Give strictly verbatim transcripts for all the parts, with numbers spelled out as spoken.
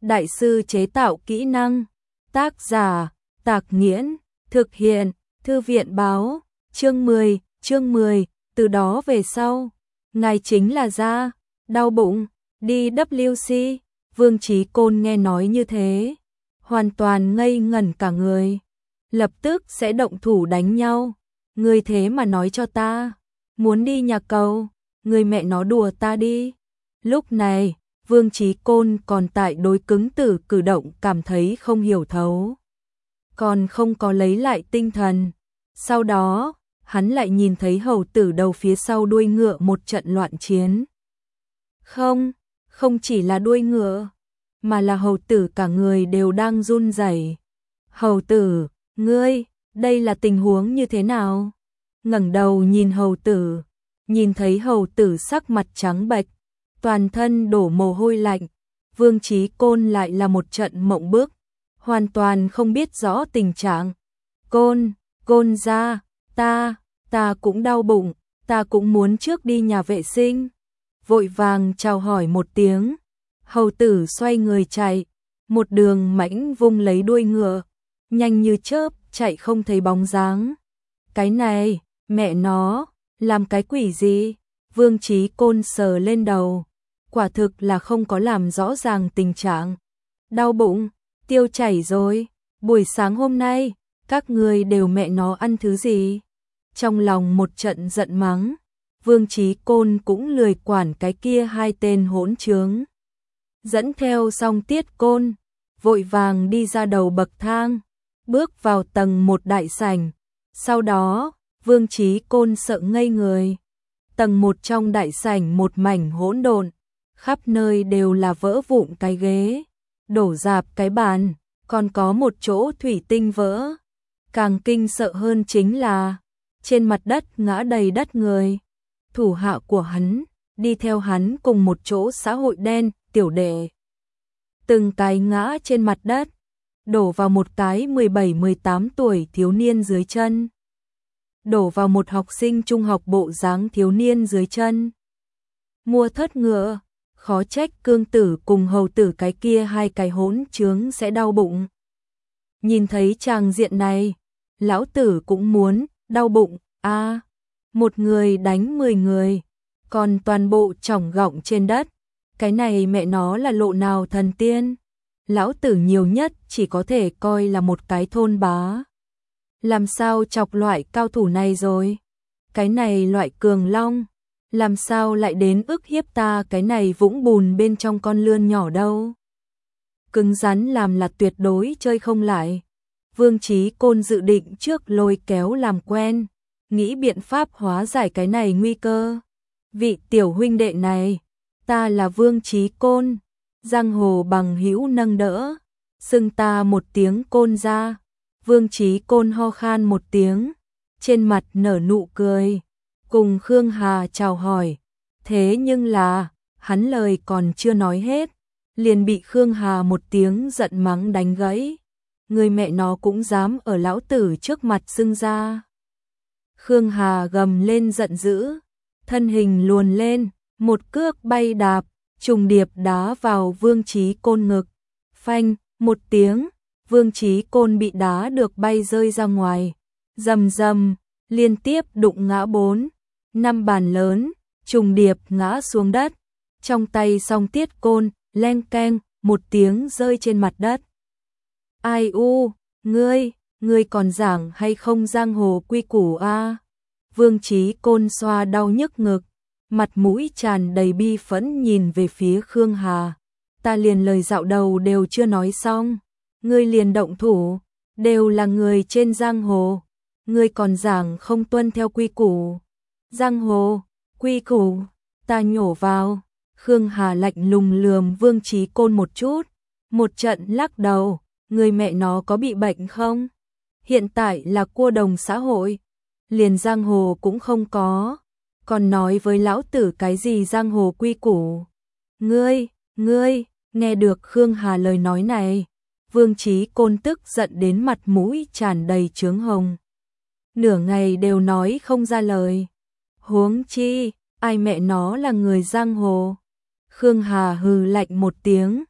đại sư chế tạo kỹ năng. Tác giả, Tạc Nghiễn, thực hiện, Thư viện báo, chương mười, chương mười, từ đó về sau, ngài chính là da, đau bụng, đi W C, Vương Chí Côn nghe nói như thế, hoàn toàn ngây ngẩn cả người, lập tức sẽ động thủ đánh nhau, người thế mà nói cho ta, muốn đi nhà cầu, người mẹ nó đùa ta đi. Lúc này, Vương Chí Côn còn tại đối cứng tử cử động cảm thấy không hiểu thấu. Còn không có lấy lại tinh thần. Sau đó, hắn lại nhìn thấy hầu tử đầu phía sau đuôi ngựa một trận loạn chiến. Không, không chỉ là đuôi ngựa, mà là hầu tử cả người đều đang run rẩy. Hầu tử, ngươi, đây là tình huống như thế nào? Ngẩng đầu nhìn hầu tử, nhìn thấy hầu tử sắc mặt trắng bệch, toàn thân đổ mồ hôi lạnh, Vương Chí Côn lại là một trận mộng bức, hoàn toàn không biết rõ tình trạng. Côn, Côn ra, ta, ta cũng đau bụng, ta cũng muốn trước đi nhà vệ sinh. Vội vàng chào hỏi một tiếng, hầu tử xoay người chạy, một đường mãnh vung lấy đuôi ngựa, nhanh như chớp, chạy không thấy bóng dáng. Cái này, mẹ nó, làm cái quỷ gì? Vương Chí Côn sờ lên đầu, quả thực là không có làm rõ ràng tình trạng. Đau bụng, tiêu chảy rồi, buổi sáng hôm nay, các người đều mẹ nó ăn thứ gì? Trong lòng một trận giận mắng, Vương Chí Côn cũng lười quản cái kia hai tên hỗn trướng. Dẫn theo xong Tiết Côn, vội vàng đi ra đầu bậc thang, bước vào tầng một đại sảnh. Sau đó, Vương Chí Côn sợ ngây người. Tầng một trong đại sảnh một mảnh hỗn độn, khắp nơi đều là vỡ vụn cái ghế, đổ rạp cái bàn, còn có một chỗ thủy tinh vỡ. Càng kinh sợ hơn chính là, trên mặt đất ngã đầy đất người. Thủ hạ của hắn, đi theo hắn cùng một chỗ xã hội đen, tiểu đệ. Từng cái ngã trên mặt đất, đổ vào một cái mười bảy mười tám tuổi thiếu niên dưới chân. Đổ vào một học sinh trung học bộ dáng thiếu niên dưới chân. Mua thất ngựa, khó trách cương tử cùng hầu tử cái kia hai cái hỗn trướng sẽ đau bụng. Nhìn thấy tràng diện này, lão tử cũng muốn đau bụng, a à, một người đánh mười người, còn toàn bộ chỏng gọng trên đất, cái này mẹ nó là lộ nào thần tiên, lão tử nhiều nhất chỉ có thể coi là một cái thôn bá. Làm sao chọc loại cao thủ này rồi, cái này loại cường long, làm sao lại đến ức hiếp ta cái này vũng bùn bên trong con lươn nhỏ đâu. Cứng rắn làm là tuyệt đối chơi không lại. Vương Chí Côn dự định trước lôi kéo làm quen, nghĩ biện pháp hóa giải cái này nguy cơ. Vị tiểu huynh đệ này, ta là Vương Chí Côn, giang hồ bằng hữu nâng đỡ, xưng ta một tiếng Côn ra. Vương Chí Côn ho khan một tiếng, trên mặt nở nụ cười, cùng Khương Hà chào hỏi. Thế nhưng là, hắn lời còn chưa nói hết, liền bị Khương Hà một tiếng giận mắng đánh gãy. Người mẹ nó cũng dám ở lão tử trước mặt xưng ra. Khương Hà gầm lên giận dữ, thân hình luồn lên, một cước bay đạp, trùng điệp đá vào Vương Chí Côn ngực. Phanh, một tiếng, Vương Chí Côn bị đá được bay rơi ra ngoài. Rầm rầm, liên tiếp đụng ngã bốn, năm bàn lớn, trùng điệp ngã xuống đất. Trong tay song Tiết Côn, leng keng, một tiếng rơi trên mặt đất. Ai u, ngươi, ngươi còn giảng hay không giang hồ quy củ a? Vương Chí Côn xoa đau nhức ngực, mặt mũi tràn đầy bi phẫn nhìn về phía Khương Hà. Ta liền lời dạo đầu đều chưa nói xong, ngươi liền động thủ, đều là người trên giang hồ, ngươi còn giảng không tuân theo quy củ. Giang hồ, quy củ, ta nhổ vào. Khương Hà lạnh lùng lườm Vương Chí Côn một chút, một trận lắc đầu. Người mẹ nó có bị bệnh không? Hiện tại là cua đồng xã hội, liền giang hồ cũng không có, còn nói với lão tử cái gì giang hồ quy củ. Ngươi, ngươi, nghe được Khương Hà lời nói này, Vương Chí Côn tức giận đến mặt mũi tràn đầy chướng hồng. Nửa ngày đều nói không ra lời. Huống chi, ai mẹ nó là người giang hồ? Khương Hà hừ lạnh một tiếng,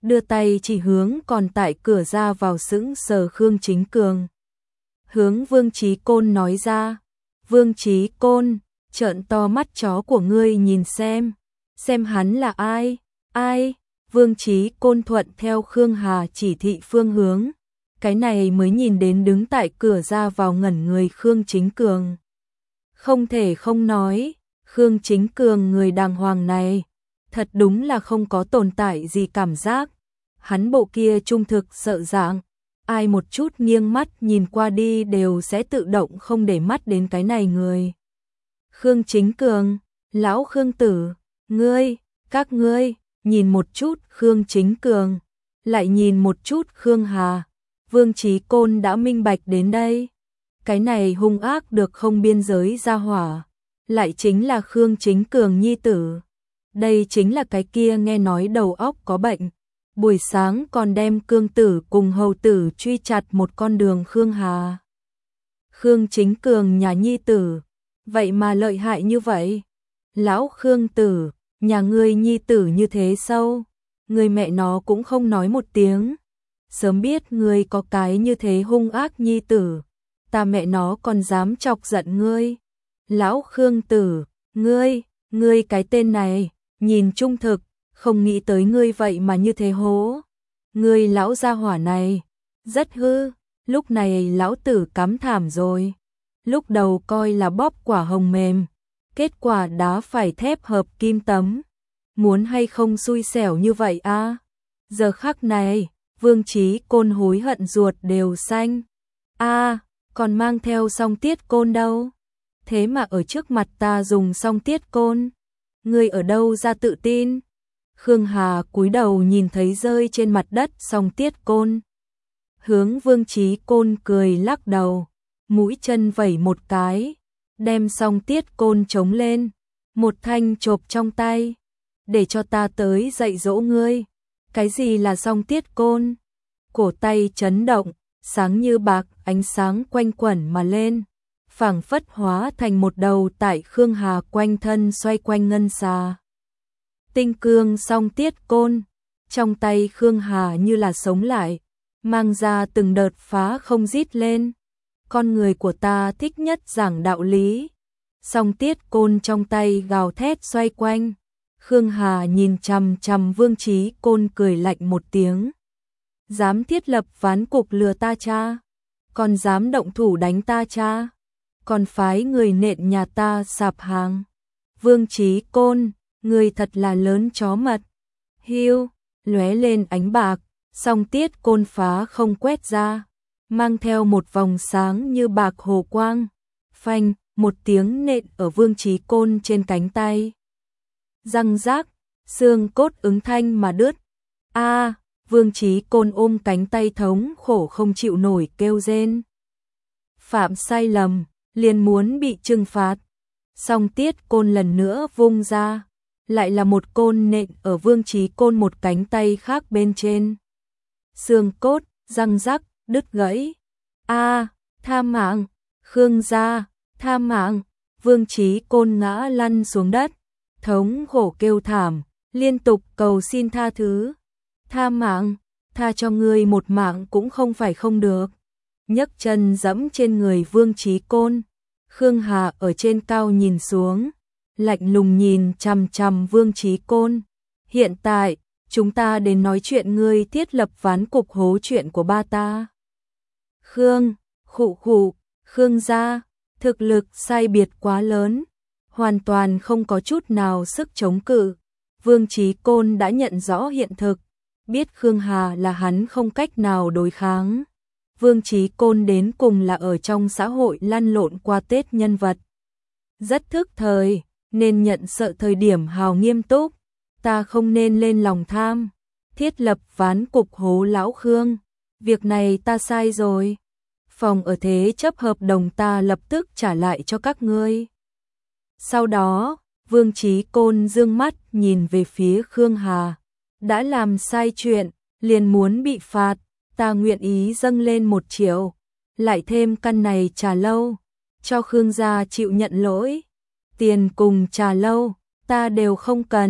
đưa tay chỉ hướng còn tại cửa ra vào sững sờ Khương Chính Cường. Hướng Vương Chí Côn nói ra, Vương Chí Côn, trợn to mắt chó của ngươi nhìn xem, xem hắn là ai, ai, Vương Chí Côn thuận theo Khương Hà chỉ thị phương hướng, cái này mới nhìn đến đứng tại cửa ra vào ngẩn người Khương Chính Cường. Không thể không nói, Khương Chính Cường người đàng hoàng này, thật đúng là không có tồn tại gì cảm giác, hắn bộ kia trung thực sợ dạng, ai một chút nghiêng mắt nhìn qua đi đều sẽ tự động không để mắt đến cái này người. Khương Chính Cường, lão Khương tử, ngươi, các ngươi, nhìn một chút Khương Chính Cường, lại nhìn một chút Khương Hà, Vương Chí Côn đã minh bạch đến đây. Cái này hung ác được không biên giới ra hỏa, lại chính là Khương Chính Cường nhi tử. Đây chính là cái kia nghe nói đầu óc có bệnh, buổi sáng còn đem Cương tử cùng hầu tử truy chặt một con đường Khương Hà. Khương Chính Cường nhà nhi tử, vậy mà lợi hại như vậy. Lão Khương tử, nhà ngươi nhi tử như thế sâu, người mẹ nó cũng không nói một tiếng. Sớm biết ngươi có cái như thế hung ác nhi tử, ta mẹ nó còn dám chọc giận ngươi. Lão Khương tử, ngươi, ngươi cái tên này, nhìn trung thực, không nghĩ tới ngươi vậy mà như thế hố. Ngươi lão gia hỏa này, rất hư, lúc này lão tử cắm thảm rồi. Lúc đầu coi là bóp quả hồng mềm, kết quả đá phải thép hợp kim tấm. Muốn hay không xui xẻo như vậy a? À? Giờ khắc này, Vương Chí Côn hối hận ruột đều xanh. A, à, còn mang theo song tiết côn đâu? Thế mà ở trước mặt ta dùng song tiết côn. Ngươi ở đâu ra tự tin? Khương Hà cúi đầu nhìn thấy rơi trên mặt đất song tiết côn. Hướng Vương Chí Côn cười lắc đầu, mũi chân vẩy một cái, đem song tiết côn chống lên, một thanh chộp trong tay, để cho ta tới dạy dỗ ngươi. Cái gì là song tiết côn? Cổ tay chấn động, sáng như bạc, ánh sáng quanh quẩn mà lên, phảng phất hóa thành một đầu tại Khương Hà quanh thân xoay quanh ngân xà. Tinh cương song tiết côn, trong tay Khương Hà như là sống lại, mang ra từng đợt phá không rít lên. Con người của ta thích nhất giảng đạo lý. Song tiết côn trong tay gào thét xoay quanh. Khương Hà nhìn chằm chằm Vương Chí Côn cười lạnh một tiếng. Dám thiết lập ván cục lừa ta cha? Còn dám động thủ đánh ta cha? Còn phái người nện nhà ta sạp hàng? Vương Chí Côn, người thật là lớn chó mật. Hiu, lóe lên ánh bạc, song tiết côn phá không quét ra, mang theo một vòng sáng như bạc hồ quang. Phanh, một tiếng nện ở Vương Chí Côn trên cánh tay. Răng rác, xương cốt ứng thanh mà đứt. A, à, Vương Chí Côn ôm cánh tay thống khổ không chịu nổi kêu rên. Phạm sai lầm, liền muốn bị trừng phạt. Song tiết côn lần nữa vung ra, lại là một côn nện ở Vương Chí Côn một cánh tay khác bên trên. Xương cốt, răng rắc, đứt gãy. A, à, tha mạng, Khương gia, tha mạng. Vương Chí Côn ngã lăn xuống đất, thống khổ kêu thảm, liên tục cầu xin tha thứ. Tha mạng, tha cho ngươi một mạng cũng không phải không được. Nhấc chân giẫm trên người Vương Chí Côn. Khương Hà ở trên cao nhìn xuống, lạnh lùng nhìn chằm chằm Vương Chí Côn. Hiện tại, chúng ta đến nói chuyện ngươi thiết lập ván cục hố chuyện của ba ta. Khương, khụ khụ, Khương gia, thực lực sai biệt quá lớn, hoàn toàn không có chút nào sức chống cự. Vương Chí Côn đã nhận rõ hiện thực, biết Khương Hà là hắn không cách nào đối kháng. Vương Chí Côn đến cùng là ở trong xã hội lăn lộn qua Tết nhân vật. Rất thức thời, nên nhận sợ thời điểm hào nghiêm túc. Ta không nên lên lòng tham, thiết lập ván cục hố lão Khương. Việc này ta sai rồi. Phòng ở thế chấp hợp đồng ta lập tức trả lại cho các ngươi. Sau đó, Vương Chí Côn dương mắt nhìn về phía Khương Hà. Đã làm sai chuyện, liền muốn bị phạt, ta nguyện ý dâng lên một triệu, lại thêm căn này trà lâu, cho Khương gia chịu nhận lỗi. Tiền cùng trà lâu, ta đều không cần,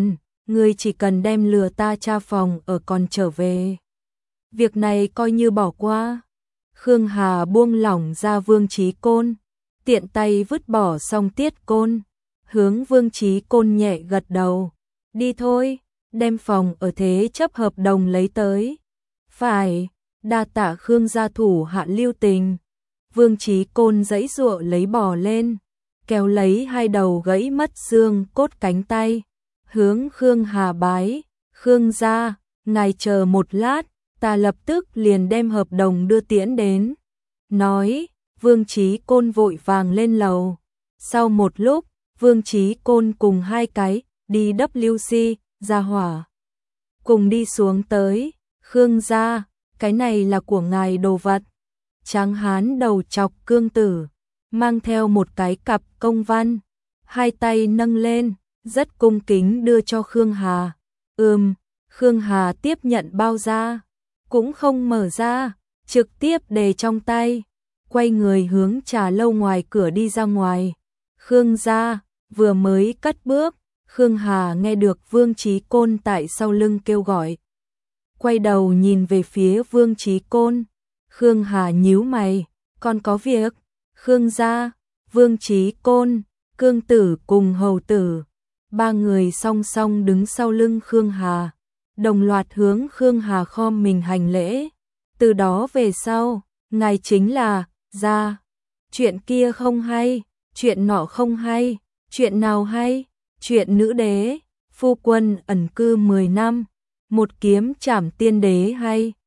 ngươi chỉ cần đem lừa ta tra phòng ở còn trở về. Việc này coi như bỏ qua. Khương Hà buông lỏng ra Vương Chí Côn, tiện tay vứt bỏ xong Tiết Côn, hướng Vương Chí Côn nhẹ gật đầu. Đi thôi, đem phòng ở thế chấp hợp đồng lấy tới. Phải, đa tạ Khương gia thủ hạ lưu tình. Vương Chí Côn giãy giụa lấy bò lên, kéo lấy hai đầu gãy mất xương cốt cánh tay, hướng Khương Hà bái. Khương gia, ngài chờ một lát, ta lập tức liền đem hợp đồng đưa tiễn đến. Nói, Vương Chí Côn vội vàng lên lầu. Sau một lúc, Vương Chí Côn cùng hai cái đi vê kép xê ra hỏa cùng đi xuống tới. Khương gia, cái này là của ngài đồ vật. Tráng hán đầu chọc Cương Tử mang theo một cái cặp công văn, hai tay nâng lên, rất cung kính đưa cho Khương Hà. Ừm, Khương Hà tiếp nhận bao ra, cũng không mở ra, trực tiếp để trong tay, quay người hướng trà lâu ngoài cửa đi ra ngoài. Khương gia, vừa mới cất bước, Khương Hà nghe được Vương Chí Côn tại sau lưng kêu gọi. Quay đầu nhìn về phía Vương Chí Côn, Khương Hà nhíu mày, còn có việc. Khương gia, Vương Chí Côn, Cương Tử cùng Hầu Tử, ba người song song đứng sau lưng Khương Hà, đồng loạt hướng Khương Hà khom mình hành lễ. Từ đó về sau, ngài chính là gia. Chuyện kia không hay, chuyện nọ không hay, chuyện nào hay? Chuyện nữ đế, phu quân ẩn cư mười năm, một kiếm trảm tiên đế hay?